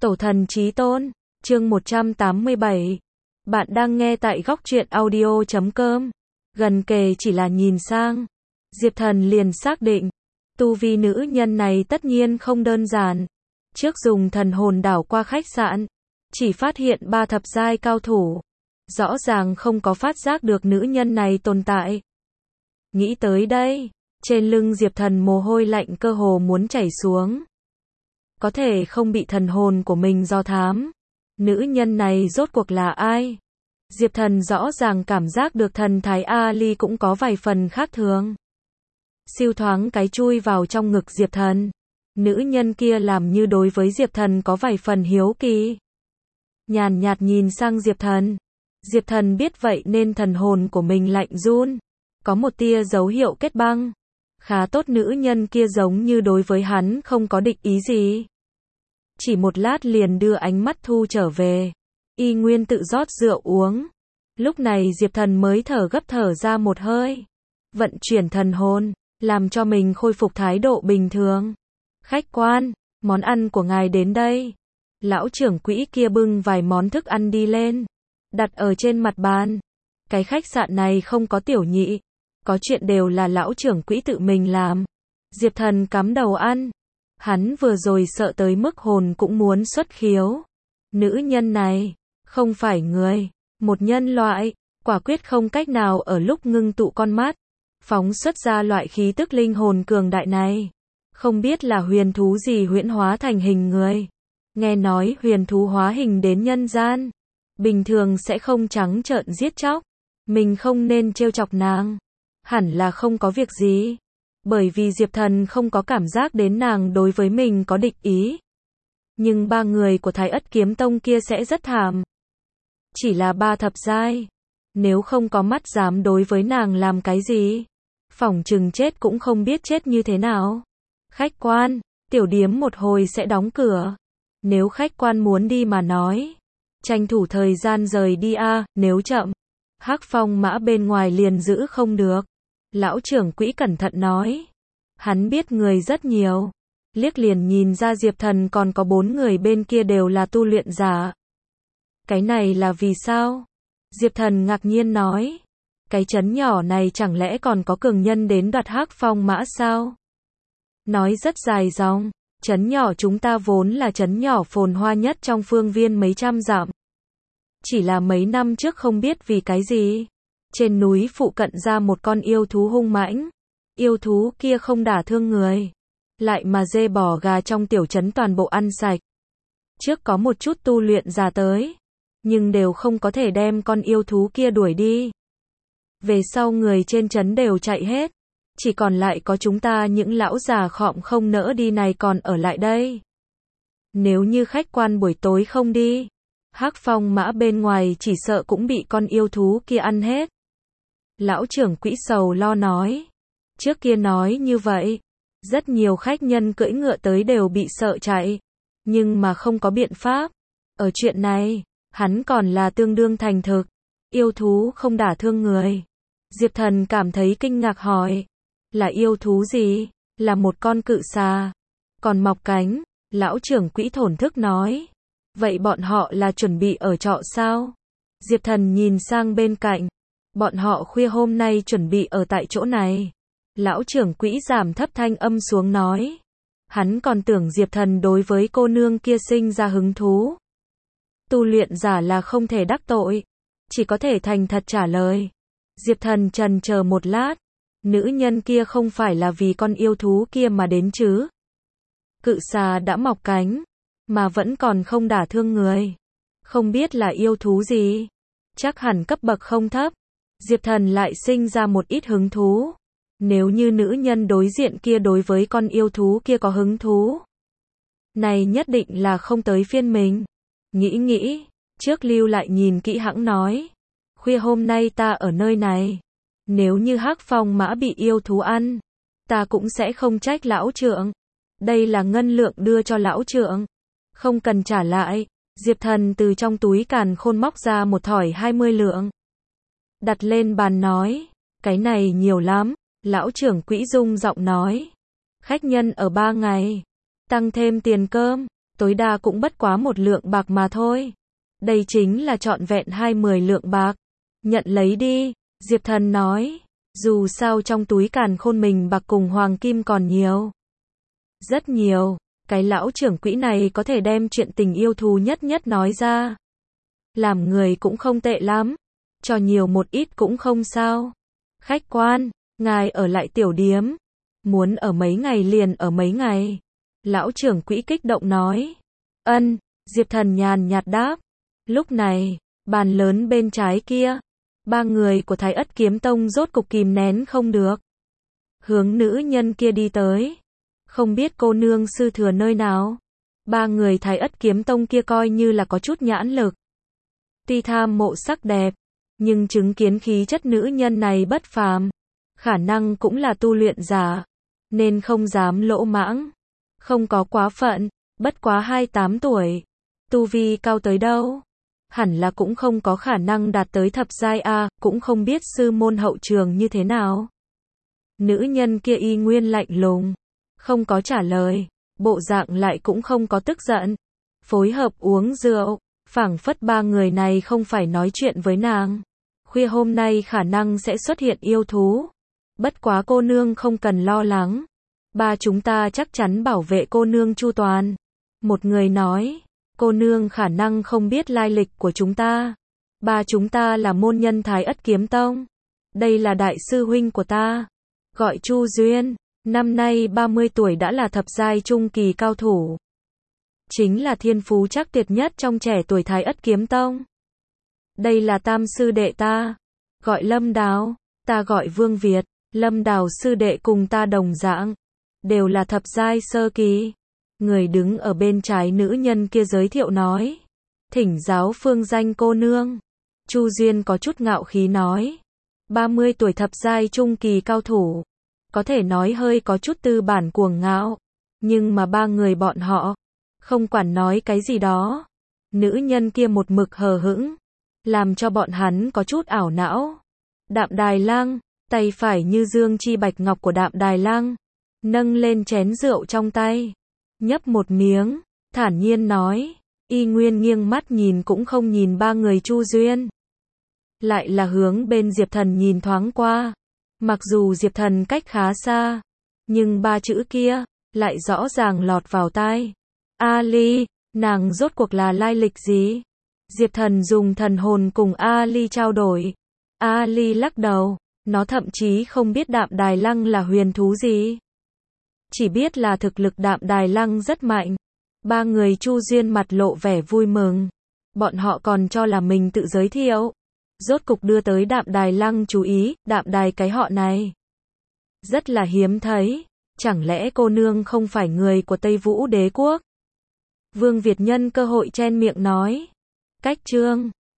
Tổ thần chí tôn, chương 187. Bạn đang nghe tại góc truyện audio.com. Gần kề chỉ là nhìn sang, Diệp Thần liền xác định, tu vi nữ nhân này tất nhiên không đơn giản. Trước dùng thần hồn đảo qua khách sạn, chỉ phát hiện 3 thập giai cao thủ. Rõ ràng không có phát giác được nữ nhân này tồn tại. Nghĩ tới đây, trên lưng Diệp Thần mồ hôi lạnh cơ hồ muốn chảy xuống. Có thể không bị thần hồn của mình do thám. Nữ nhân này rốt cuộc là ai? Diệp Thần rõ ràng cảm giác được thần thái Ali cũng có vài phần khác thường. Siêu thoáng cái chui vào trong ngực Diệp Thần. Nữ nhân kia làm như đối với Diệp Thần có vài phần hiếu kỳ. Nhàn nhạt nhìn sang Diệp Thần. Diệp Thần biết vậy nên thần hồn của mình lạnh run. Có một tia dấu hiệu kết băng. Khá tốt, nữ nhân kia giống như đối với hắn không có địch ý gì. Chỉ một lát liền đưa ánh mắt thu trở về. Y nguyên tự rót rượu uống. Lúc này Diệp Thần mới thở gấp thở ra một hơi. Vận chuyển thần hồn, làm cho mình khôi phục thái độ bình thường. Khách quan, món ăn của ngài đến đây. Lão trưởng quỹ kia bưng vài món thức ăn đi lên. Đặt ở trên mặt bàn. Cái khách sạn này không có tiểu nhị. Có chuyện đều là lão trưởng quỹ tự mình làm. Diệp Thần cắm đầu ăn. Hắn vừa rồi sợ tới mức hồn cũng muốn xuất khiếu. Nữ nhân này, không phải người, một nhân loại, quả quyết không cách nào ở lúc ngưng tụ con mắt, phóng xuất ra loại khí tức linh hồn cường đại này. Không biết là huyền thú gì huyễn hóa thành hình người. Nghe nói huyền thú hóa hình đến nhân gian, bình thường sẽ không trắng trợn giết chóc. Mình không nên trêu chọc nàng. Hẳn là không có việc gì. Bởi vì Diệp Thần không có cảm giác đến nàng đối với mình có địch ý. Nhưng 3 người của Thái Ất Kiếm Tông kia sẽ rất thảm. Chỉ là 3 thập giai. Nếu không có mắt dám đối với nàng làm cái gì. Phỏng chừng chết cũng không biết chết như thế nào. Khách quan, tiểu điếm một hồi sẽ đóng cửa. Nếu khách quan muốn đi mà nói, tranh thủ thời gian rời đi a, nếu chậm, Hắc Phong mã bên ngoài liền giữ không được. Lão trưởng quỹ cẩn thận nói. Hắn biết người rất nhiều. Liếc liền nhìn ra Diệp Thần còn có 4 người bên kia đều là tu luyện giả. Cái này là vì sao? Diệp Thần ngạc nhiên nói. Cái trấn nhỏ này chẳng lẽ còn có cường nhân đến đoạt Hắc Phong mã sao? Nói rất dài dòng. Trấn nhỏ chúng ta vốn là trấn nhỏ phồn hoa nhất trong phương viên mấy trăm dặm. Chỉ là mấy năm trước không biết vì cái gì. Trên núi phụ cận ra một con yêu thú hung mãnh. Yêu thú kia không đả thương người. Lại mà dê bò gà trong tiểu trấn toàn bộ ăn sạch. Trước có một chút tu luyện giả tới. Nhưng đều không có thể đem con yêu thú kia đuổi đi. Về sau người trên trấn đều chạy hết. Chỉ còn lại có chúng ta những lão già khọm không nỡ đi này còn ở lại đây. Nếu như khách quan buổi tối không đi, Hắc Phong mã bên ngoài chỉ sợ cũng bị con yêu thú kia ăn hết. Lão trưởng quỹ sầu lo nói. Trước kia nói như vậy, rất nhiều khách nhân cưỡi ngựa tới đều bị sợ chạy. Nhưng mà không có biện pháp. Ở chuyện này, hắn còn là tương đương thành thực. Yêu thú không đả thương người. Diệp Thần cảm thấy kinh ngạc hỏi. Là yêu thú gì? Là một con cự xà. Còn mọc cánh. Lão trưởng quỹ thổn thức nói. Vậy bọn họ là chuẩn bị ở trọ sao? Diệp Thần nhìn sang bên cạnh. Bọn họ khuya hôm nay chuẩn bị ở tại chỗ này. Lão trưởng quỹ giảm thấp thanh âm xuống nói. Hắn còn tưởng Diệp Thần đối với cô nương kia sinh ra hứng thú. Tu luyện giả là không thể đắc tội. Chỉ có thể thành thật trả lời. Diệp Thần chần chờ một lát. Nữ nhân kia không phải là vì con yêu thú kia mà đến chứ. Cự xà đã mọc cánh. Mà vẫn còn không đả thương người. Không biết là yêu thú gì. Chắc hẳn cấp bậc không thấp. Diệp Thần lại sinh ra một ít hứng thú. Nếu như nữ nhân đối diện kia đối với con yêu thú kia có hứng thú. Này nhất định là không tới phiên mình. Nghĩ, trước lưu lại nhìn kỹ hãng nói. Khuya hôm nay ta ở nơi này. Nếu như Hắc Phong mã bị yêu thú ăn, ta cũng sẽ không trách lão trượng. Đây là ngân lượng đưa cho lão trượng. Không cần trả lại. Diệp Thần từ trong túi càn khôn móc ra một thỏi 20 lượng. Đặt lên bàn nói. Cái này nhiều lắm. Lão trưởng quỹ rung giọng nói. Khách nhân ở 3 ngày. Tăng thêm tiền cơm. tối đa cũng bất quá 1 lượng bạc mà thôi. Đây chính là trọn vẹn 20 lượng bạc. Nhận lấy đi, Diệp Thần nói. Dù sao trong túi càn khôn mình bạc cùng hoàng kim còn nhiều. Rất nhiều, cái lão trưởng quỹ này có thể đem chuyện tình yêu thú nhất nhất nói ra. Làm người cũng không tệ lắm, cho nhiều một ít cũng không sao. Khách quan, ngài ở lại tiểu điếm, muốn ở mấy ngày liền ở mấy ngày. Lão trưởng quỹ kích động nói. Ân, Diệp Thần nhàn nhạt đáp. Lúc này, bàn lớn bên trái kia, 3 người của Thái Ất Kiếm Tông rốt cục kìm nén không được. Hướng nữ nhân kia đi tới. Không biết cô nương sư thừa nơi nào. 3 người Thái Ất Kiếm Tông kia coi như là có chút nhãn lực. Tuy tham mộ sắc đẹp, nhưng chứng kiến khí chất nữ nhân này bất phàm, khả năng cũng là tu luyện giả, nên không dám lỗ mãng. Không có quá phận, bất quá 28 tuổi. Tu vi cao tới đâu? Hẳn là cũng không có khả năng đạt tới thập giai A, cũng không biết sư môn hậu trường như thế nào. Nữ nhân kia y nguyên lạnh lùng, không có trả lời, bộ dạng lại cũng không có tức giận. Phối hợp uống rượu, phảng phất 3 người này không phải nói chuyện với nàng. Khuya hôm nay khả năng sẽ xuất hiện yêu thú. Bất quá cô nương không cần lo lắng. 3 chúng ta chắc chắn bảo vệ cô nương chu toàn. Một người nói, cô nương khả năng không biết lai lịch của chúng ta. 3 chúng ta là môn nhân Thái Ất Kiếm Tông. Đây là đại sư huynh của ta, gọi Chu Duyên, năm nay 30 tuổi đã là thập giai trung kỳ cao thủ. Chính là thiên phú chắc tuyệt nhất trong trẻ tuổi Thái Ất Kiếm Tông. Đây là tam sư đệ ta, gọi Lâm Đào, ta gọi Vương Việt. Lâm Đào sư đệ cùng ta đồng dạng, đều là thập giai sơ kỳ. Người đứng ở bên trái nữ nhân kia giới thiệu nói. Thỉnh giáo phương danh cô nương. Chu Duyên có chút ngạo khí nói. 30 tuổi thập giai trung kỳ cao thủ. Có thể nói hơi có chút tư bản cuồng ngạo. Nhưng mà 3 người bọn họ, không quản nói cái gì đó. Nữ nhân kia một mực hờ hững, làm cho bọn hắn có chút ảo não. Đạm Đài Lăng, tay phải như dương chi bạch ngọc của Đạm Đài Lăng, nâng lên chén rượu trong tay, nhấp một miếng, thản nhiên nói, y nguyên nghiêng mắt nhìn cũng không nhìn 3 người Chu Duyên. Lại là hướng bên Diệp Thần nhìn thoáng qua. Mặc dù Diệp Thần cách khá xa, nhưng 3 chữ kia, lại rõ ràng lọt vào tai. Ali, nàng rốt cuộc là lai lịch gì? Diệp Thần dùng thần hồn cùng Ali trao đổi. Ali lắc đầu, nó thậm chí không biết Đạm Đài Lăng là huyền thú gì. Chỉ biết là thực lực Đạm Đài Lăng rất mạnh. 3 người Chu Duyên mặt lộ vẻ vui mừng. Bọn họ còn cho là mình tự giới thiệu. Rốt cục đưa tới Đạm Đài Lăng chú ý, Đạm Đài cái họ này rất là hiếm thấy. Chẳng lẽ cô nương không phải người của Tây Vũ Đế Quốc? Vương Việt nhân cơ hội chen miệng nói. Cách chương